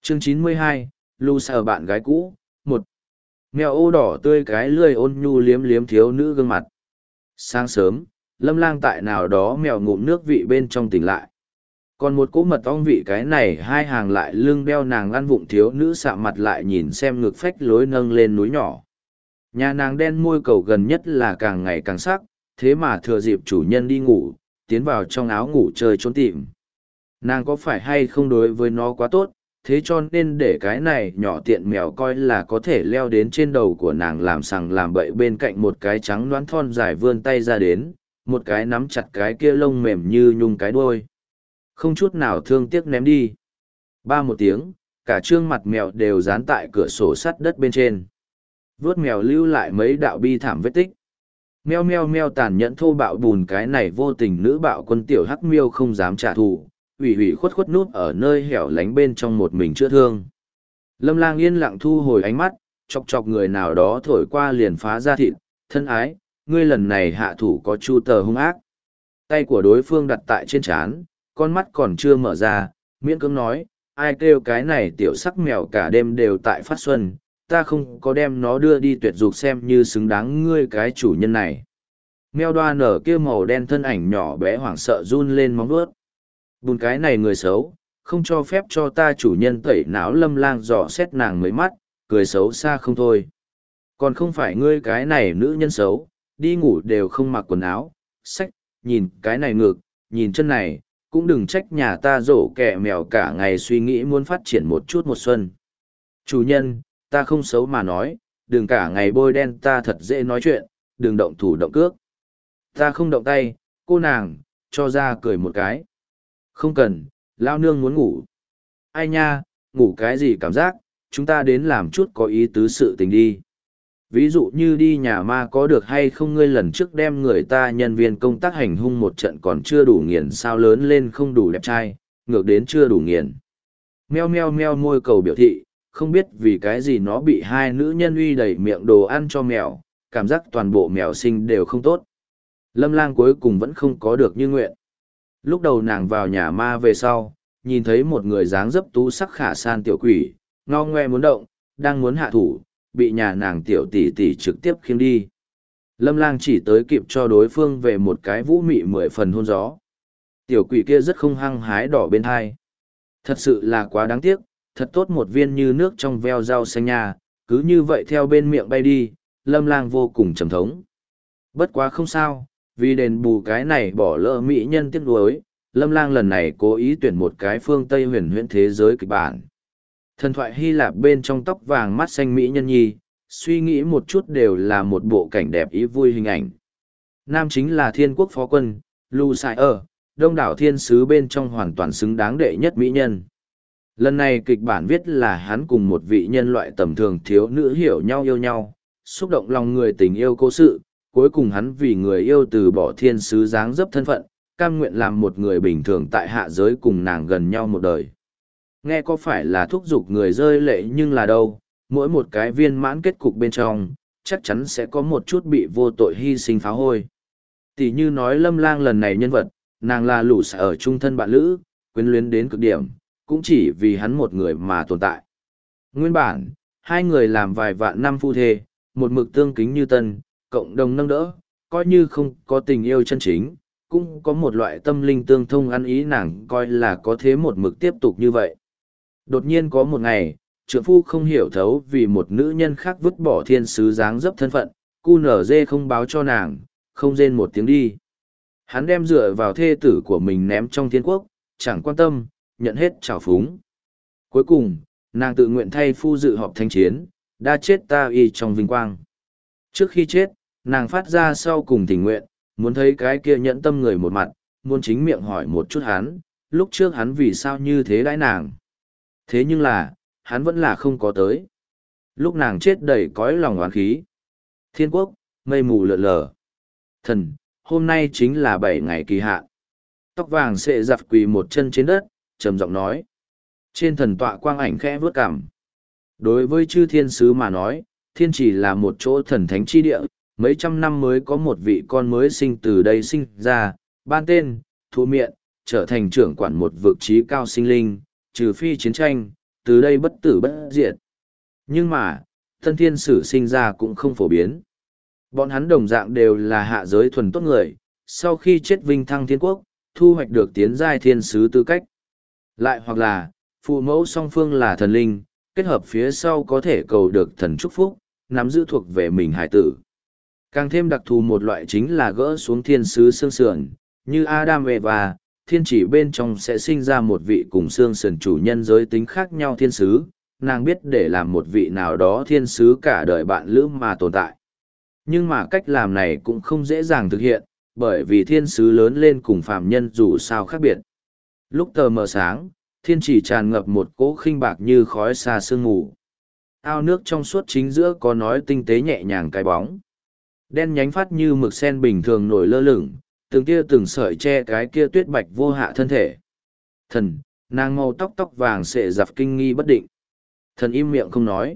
Chương 92, Lu Sở bạn gái cũ, 1. Mèo ô đỏ tươi cái lươi ôn nhu liếm liếm thiếu nữ gương mặt. Sáng sớm, Lâm Lang tại nào đó mèo ngụm nước vị bên trong tỉnh lại. Còn một cỗ mật ong vị cái này hai hàng lại lưng đeo nàng ăn vụng thiếu nữ sạ mặt lại nhìn xem ngực phách lối nâng lên núi nhỏ. Nhà nàng đen môi cầu gần nhất là càng ngày càng sắc, thế mà thừa dịp chủ nhân đi ngủ, tiến vào trong áo ngủ chơi trốn tìm. Nàng có phải hay không đối với nó quá tốt, thế cho nên để cái này nhỏ tiện mèo coi là có thể leo đến trên đầu của nàng làm sằng làm bậy, bên cạnh một cái trắng đoán thon dài vươn tay ra đến, một cái nắm chặt cái kia lông mềm như nhung cái đuôi. Không chút nào thương tiếc ném đi. Ba một tiếng, cả trương mặt mèo đều dán tại cửa sổ sắt đất bên trên. Vuốt mèo lưu lại mấy đạo bi thảm vết tích. Meo meo meo, tàn nhẫn thô bạo bùn cái này vô tình nữ bạo quân tiểu hắc miêu không dám trả thù, ủy ủy khuất khuất nút ở nơi hẻo lánh bên trong một mình chữa thương. Lâm Lang yên lặng thu hồi ánh mắt, chọc chọc người nào đó thổi qua liền phá ra thịt. Thân ái, ngươi lần này hạ thủ có chu tờ hung ác. Tay của đối phương đặt tại trên trán, con mắt còn chưa mở ra, miễn cưỡng nói, ai kêu cái này tiểu sắc mèo cả đêm đều tại phát xuân, ta không có đem nó đưa đi tuyệt dục xem như xứng đáng ngươi cái chủ nhân này. Mèo đoa nở kia màu đen thân ảnh nhỏ bé hoảng sợ run lên móng vuốt. Bùn cái này người xấu, không cho phép cho ta chủ nhân tẩy não. Lâm Lang dò xét nàng mấy mắt, cười xấu xa không thôi. Còn không phải ngươi cái này nữ nhân xấu, đi ngủ đều không mặc quần áo, xách, nhìn cái này ngực, nhìn chân này, cũng đừng trách nhà ta rổ kẹ mèo cả ngày suy nghĩ muốn phát triển một chút một xuân. Chủ nhân, ta không xấu mà nói, đừng cả ngày bôi đen ta thật dễ nói chuyện, đừng động thủ động cước. Ta không động tay, cô nàng, cho ra cười một cái. Không cần, lao nương muốn ngủ. Ai nha, ngủ cái gì cảm giác, chúng ta đến làm chút có ý tứ sự tình đi. Ví dụ như đi nhà ma có được hay không, ngươi lần trước đem người ta nhân viên công tác hành hung một trận còn chưa đủ nghiền sao, lớn lên không đủ đẹp trai, ngược đến chưa đủ nghiền. Meo meo meo, môi cầu biểu thị, không biết vì cái gì nó bị hai nữ nhân uy đầy miệng đồ ăn cho mèo, cảm giác toàn bộ mèo sinh đều không tốt. Lâm Lang cuối cùng vẫn không có được như nguyện. Lúc đầu nàng vào nhà ma về sau, nhìn thấy một người dáng dấp tú sắc khả san tiểu quỷ, ngao ngoe muốn động, đang muốn hạ thủ, bị nhà nàng tiểu tỷ tỷ trực tiếp khiêng đi. Lâm Lang chỉ tới kịp cho đối phương về một cái vũ mị 10 phần hôn gió. Tiểu quỷ kia rất không hăng hái đỏ bên hai. Thật sự là quá đáng tiếc, thật tốt một viên như nước trong veo rau xanh nha, cứ như vậy theo bên miệng bay đi. Lâm Lang vô cùng trầm thống. Bất quá không sao, vì đền bù cái này bỏ lỡ mỹ nhân tiếc nuối, Lâm Lang lần này cố ý tuyển một cái phương Tây huyền huyễn thế giới kịch bản. Thần thoại Hy Lạp bên trong tóc vàng mắt xanh mỹ nhân nhi, suy nghĩ một chút đều là một bộ cảnh đẹp ý vui hình ảnh. Nam chính là thiên quốc phó quân, Lu Sai ở, đông đảo thiên sứ bên trong hoàn toàn xứng đáng đệ nhất mỹ nhân. Lần này kịch bản viết là hắn cùng một vị nhân loại tầm thường thiếu nữ hiểu nhau yêu nhau, xúc động lòng người tình yêu cố sự, cuối cùng hắn vì người yêu từ bỏ thiên sứ dáng dấp thân phận, cam nguyện làm một người bình thường tại hạ giới cùng nàng gần nhau một đời. Nghe có phải là thúc giục người rơi lệ, nhưng là đâu, mỗi một cái viên mãn kết cục bên trong, chắc chắn sẽ có một chút bị vô tội hy sinh phá hôi. Tỷ như nói Lâm Lang lần này nhân vật, nàng là lũ xả ở trung thân bạn lữ, quyến luyến đến cực điểm, cũng chỉ vì hắn một người mà tồn tại. Nguyên bản, hai người làm vài vạn năm phu thê, một mực tương kính như tân, cộng đồng nâng đỡ, coi như không có tình yêu chân chính, cũng có một loại tâm linh tương thông ăn ý, nàng coi là có thế một mực tiếp tục như vậy. Đột nhiên có một ngày, trượng phu không hiểu thấu vì một nữ nhân khác vứt bỏ thiên sứ dáng dấp thân phận, QNZ không báo cho nàng, không rên một tiếng đi. Hắn đem dựa vào thê tử của mình ném trong thiên quốc, chẳng quan tâm, nhận hết trào phúng. Cuối cùng, nàng tự nguyện thay phu dự họp thanh chiến, đã chết ta y trong vinh quang. Trước khi chết, nàng phát ra sau cùng tình nguyện, muốn thấy cái kia nhẫn tâm người một mặt, muốn chính miệng hỏi một chút hắn, lúc trước hắn vì sao như thế đãi nàng. Thế nhưng là, hắn vẫn là không có tới. Lúc nàng chết đầy cõi lòng oán khí. Thiên quốc, mây mù lượn lờ. Thần, hôm nay chính là 7 ngày kỳ hạn. Tóc vàng xệ giặt quỳ một chân trên đất, trầm giọng nói. Trên thần tọa quang ảnh khẽ vướt cằm. Đối với chư thiên sứ mà nói, thiên chỉ là một chỗ thần thánh chi địa, mấy trăm năm mới có một vị con mới sinh từ đây sinh ra, ban tên, thụ miệng, trở thành trưởng quản một vực trí cao sinh linh, trừ phi chiến tranh, từ đây bất tử bất diệt. Nhưng mà, tân thiên sử sinh ra cũng không phổ biến. Bọn hắn đồng dạng đều là hạ giới thuần tốt người, sau khi chết vinh thăng thiên quốc, thu hoạch được tiến giai thiên sứ tư cách. Lại hoặc là, phụ mẫu song phương là thần linh, kết hợp phía sau có thể cầu được thần chúc phúc, nắm giữ thuộc về mình hải tử. Càng thêm đặc thù một loại chính là gỡ xuống thiên sứ xương sườn, như Adam Eva, thiên chỉ bên trong sẽ sinh ra một vị cùng xương sườn chủ nhân giới tính khác nhau thiên sứ, nàng biết để làm một vị nào đó thiên sứ cả đời bạn lữ mà tồn tại. Nhưng mà cách làm này cũng không dễ dàng thực hiện, bởi vì thiên sứ lớn lên cùng phàm nhân dù sao khác biệt. Lúc tờ mờ sáng, thiên chỉ tràn ngập một cỗ khinh bạc như khói xa sương mù. Ao nước trong suốt chính giữa có nói tinh tế nhẹ nhàng cái bóng. Đen nhánh phát như mực sen bình thường nổi lơ lửng, từng tia từng sợi che cái kia tuyết bạch vô hạ thân thể. Thần, nàng màu tóc tóc vàng sệ dạp kinh nghi bất định. Thần im miệng không nói.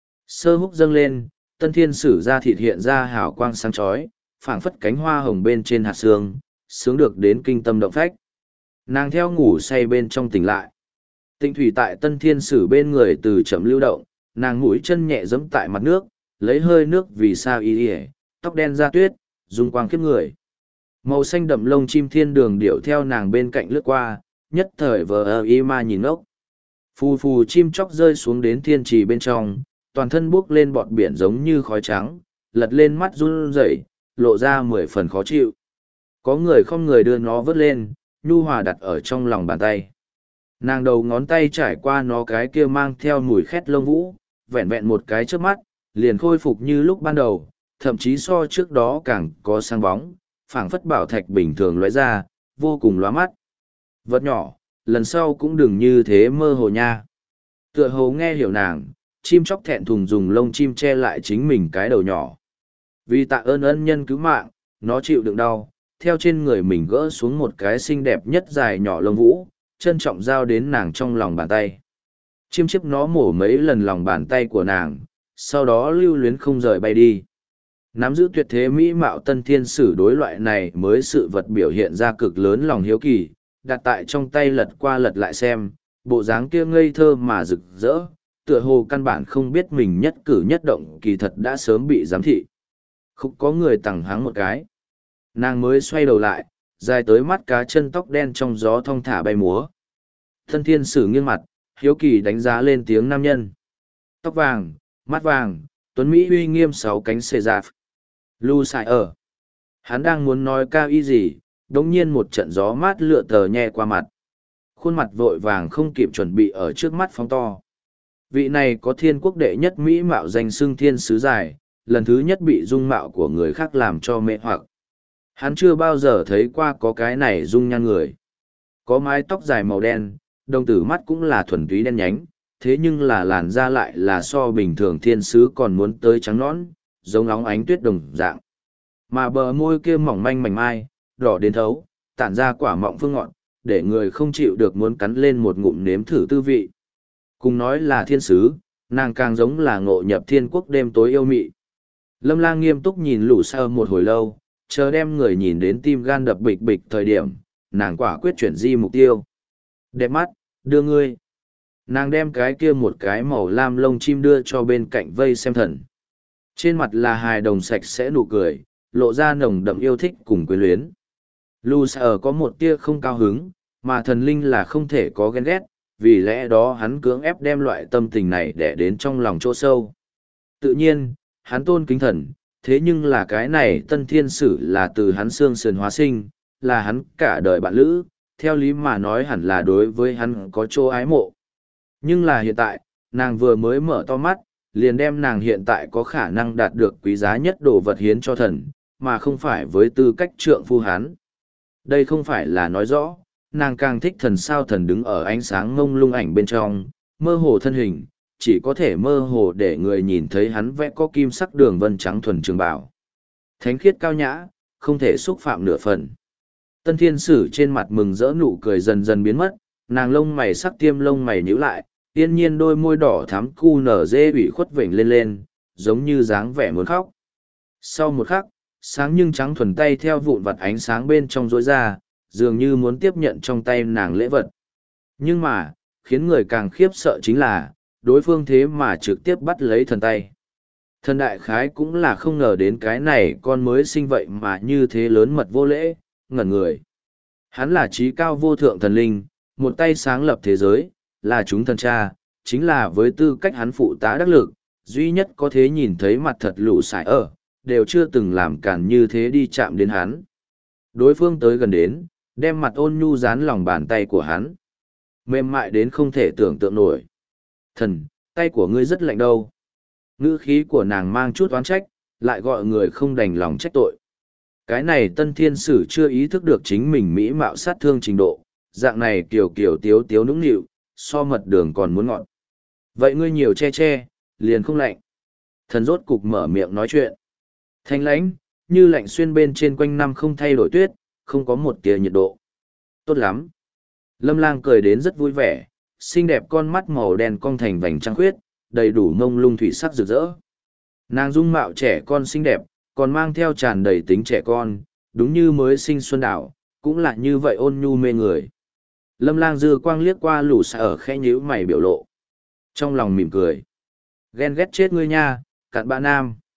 Sơ húc dâng lên, tân thiên sử ra thịt hiện ra hào quang sáng chói, phảng phất cánh hoa hồng bên trên hạt xương, sướng được đến kinh tâm động phách. Nàng theo ngủ say bên trong tỉnh lại. Tịnh thủy tại tân thiên sử bên người từ chậm lưu động, nàng mũi chân nhẹ giẫm tại mặt nước, lấy hơi nước vì sao y ỉa, tóc đen da tuyết, dung quang khiếp người. Màu xanh đậm lông chim thiên đường điệu theo nàng bên cạnh lướt qua, nhất thời vờ y ma nhìn ngốc. Phù phù chim chóc rơi xuống đến thiên trì bên trong, toàn thân buốc lên bọt biển giống như khói trắng, lật lên mắt run rẩy, lộ ra 10 phần khó chịu. Có người không người đưa nó vớt lên, nhu hòa đặt ở trong lòng bàn tay. Nàng đầu ngón tay trải qua nó cái kia mang theo mùi khét lông vũ, vẹn vẹn một cái trước mắt, liền khôi phục như lúc ban đầu, thậm chí so trước đó càng có sáng bóng, phảng phất bảo thạch bình thường lóe ra, vô cùng lóa mắt. Vật nhỏ, lần sau cũng đừng như thế mơ hồ nha. Tựa hồ nghe hiểu nàng, chim chóc thẹn thùng dùng lông chim che lại chính mình cái đầu nhỏ. Vì tạ ơn ân nhân cứu mạng, nó chịu đựng đau, theo trên người mình gỡ xuống một cái xinh đẹp nhất dài nhỏ lông vũ, trân trọng giao đến nàng trong lòng bàn tay. Chim chiếp nó mổ mấy lần lòng bàn tay của nàng, sau đó lưu luyến không rời bay đi. Nắm giữ tuyệt thế mỹ mạo tân thiên sử đối loại này mới sự vật biểu hiện ra cực lớn lòng hiếu kỳ, đặt tại trong tay lật qua lật lại xem, bộ dáng kia ngây thơ mà rực rỡ, tựa hồ căn bản không biết mình nhất cử nhất động kỳ thật đã sớm bị giám thị. Không có người tẳng háng một cái. Nàng mới xoay đầu lại, dài tới mắt cá chân tóc đen trong gió thong thả bay múa. Tân thiên sử nghiêng mặt, hiếu kỳ đánh giá lên tiếng nam nhân. Tóc vàng, mắt vàng, tuấn Mỹ uy nghiêm 6 cánh xê giạp. Lu xài ở. Hắn đang muốn nói cao ý gì, đống nhiên một trận gió mát lựa tờ nhẹ qua mặt. Khuôn mặt vội vàng không kịp chuẩn bị ở trước mắt phóng to. Vị này có thiên quốc đệ nhất Mỹ mạo danh xưng thiên sứ dài, lần thứ nhất bị dung mạo của người khác làm cho mê hoặc. Hắn chưa bao giờ thấy qua có cái này dung nhan người. Có mái tóc dài màu đen, đồng tử mắt cũng là thuần túy đen nhánh, thế nhưng là làn da lại là so bình thường thiên sứ còn muốn tới trắng nõn, giống óng ánh tuyết đồng dạng. Mà bờ môi kia mỏng manh mảnh mai, đỏ đến thấu, tản ra quả mọng phương ngọt, để người không chịu được muốn cắn lên một ngụm nếm thử tư vị. Cùng nói là thiên sứ, nàng càng giống là ngộ nhập thiên quốc đêm tối yêu mị. Lâm Lang nghiêm túc nhìn Lũ Sơ một hồi lâu, chờ đem người nhìn đến tim gan đập bịch bịch thời điểm, nàng quả quyết chuyển di mục tiêu. Đẹp mắt, đưa ngươi. Nàng đem cái kia một cái màu lam lông chim đưa cho bên cạnh vây xem thần. Trên mặt là hài đồng sạch sẽ nụ cười, lộ ra nồng đậm yêu thích cùng quyến luyến. Lũ Sơ có một tia không cao hứng, mà thần linh là không thể có ghen ghét, vì lẽ đó hắn cưỡng ép đem loại tâm tình này để đến trong lòng chỗ sâu. Tự nhiên, hắn tôn kính thần, thế nhưng là cái này tân thiên sử là từ hắn xương sườn hóa sinh, là hắn cả đời bạn lữ, theo lý mà nói hẳn là đối với hắn có chỗ ái mộ. Nhưng là hiện tại, nàng vừa mới mở to mắt, liền đem nàng hiện tại có khả năng đạt được quý giá nhất đồ vật hiến cho thần, mà không phải với tư cách trượng phu hắn. Đây không phải là nói rõ, nàng càng thích thần sao thần đứng ở ánh sáng ngông lung ảnh bên trong, mơ hồ thân hình, chỉ có thể mơ hồ để người nhìn thấy hắn vẽ có kim sắc đường vân trắng thuần trường bảo. Thánh khiết cao nhã, không thể xúc phạm nửa phần. Tân thiên sử trên mặt mừng rỡ nụ cười dần dần biến mất, nàng lông mày sắc tiêm lông mày nhíu lại, tiên nhiên đôi môi đỏ thắm cu nở dê ủy khuất vểnh lên lên, giống như dáng vẻ muốn khóc. Sau một khắc, sáng nhưng trắng thuần tay theo vụn vặt ánh sáng bên trong rối ra, dường như muốn tiếp nhận trong tay nàng lễ vật. Nhưng mà, khiến người càng khiếp sợ chính là, đối phương thế mà trực tiếp bắt lấy thần tay. Thần đại khái cũng là không ngờ đến cái này con mới sinh vậy mà như thế lớn mật vô lễ, ngẩn người. Hắn là trí cao vô thượng thần linh, một tay sáng lập thế giới, là chúng thần cha, chính là với tư cách hắn phụ tá đắc lực, duy nhất có thể nhìn thấy mặt thật lũ sải ở, đều chưa từng làm cản như thế đi chạm đến hắn. Đối phương tới gần đến, đem mặt ôn nhu dán lòng bàn tay của hắn. Mềm mại đến không thể tưởng tượng nổi. Thần, tay của ngươi rất lạnh đâu. Ngữ khí của nàng mang chút oán trách, lại gọi người không đành lòng trách tội. Cái này tân thiên sử chưa ý thức được chính mình mỹ mạo sát thương trình độ, dạng này kiểu kiểu tiếu tiếu nũng nịu, so mật đường còn muốn ngọt. Vậy ngươi nhiều che che, liền không lạnh. Thần rốt cục mở miệng nói chuyện. Thanh lãnh, như lạnh xuyên bên trên quanh năm không thay đổi tuyết, không có một tia nhiệt độ. Tốt lắm. Lâm Lang cười đến rất vui vẻ, xinh đẹp con mắt màu đen cong thành vành trăng khuyết, đầy đủ mông lung thủy sắc rực rỡ. Nàng dung mạo trẻ con xinh đẹp, còn mang theo tràn đầy tính trẻ con, đúng như mới sinh xuân đảo, cũng là như vậy ôn nhu mê người. Lâm Lang dư quang liếc qua lũ xa ở khẽ nhíu mày biểu lộ. Trong lòng mỉm cười. Ghen ghét chết ngươi nha, cặn bã nam.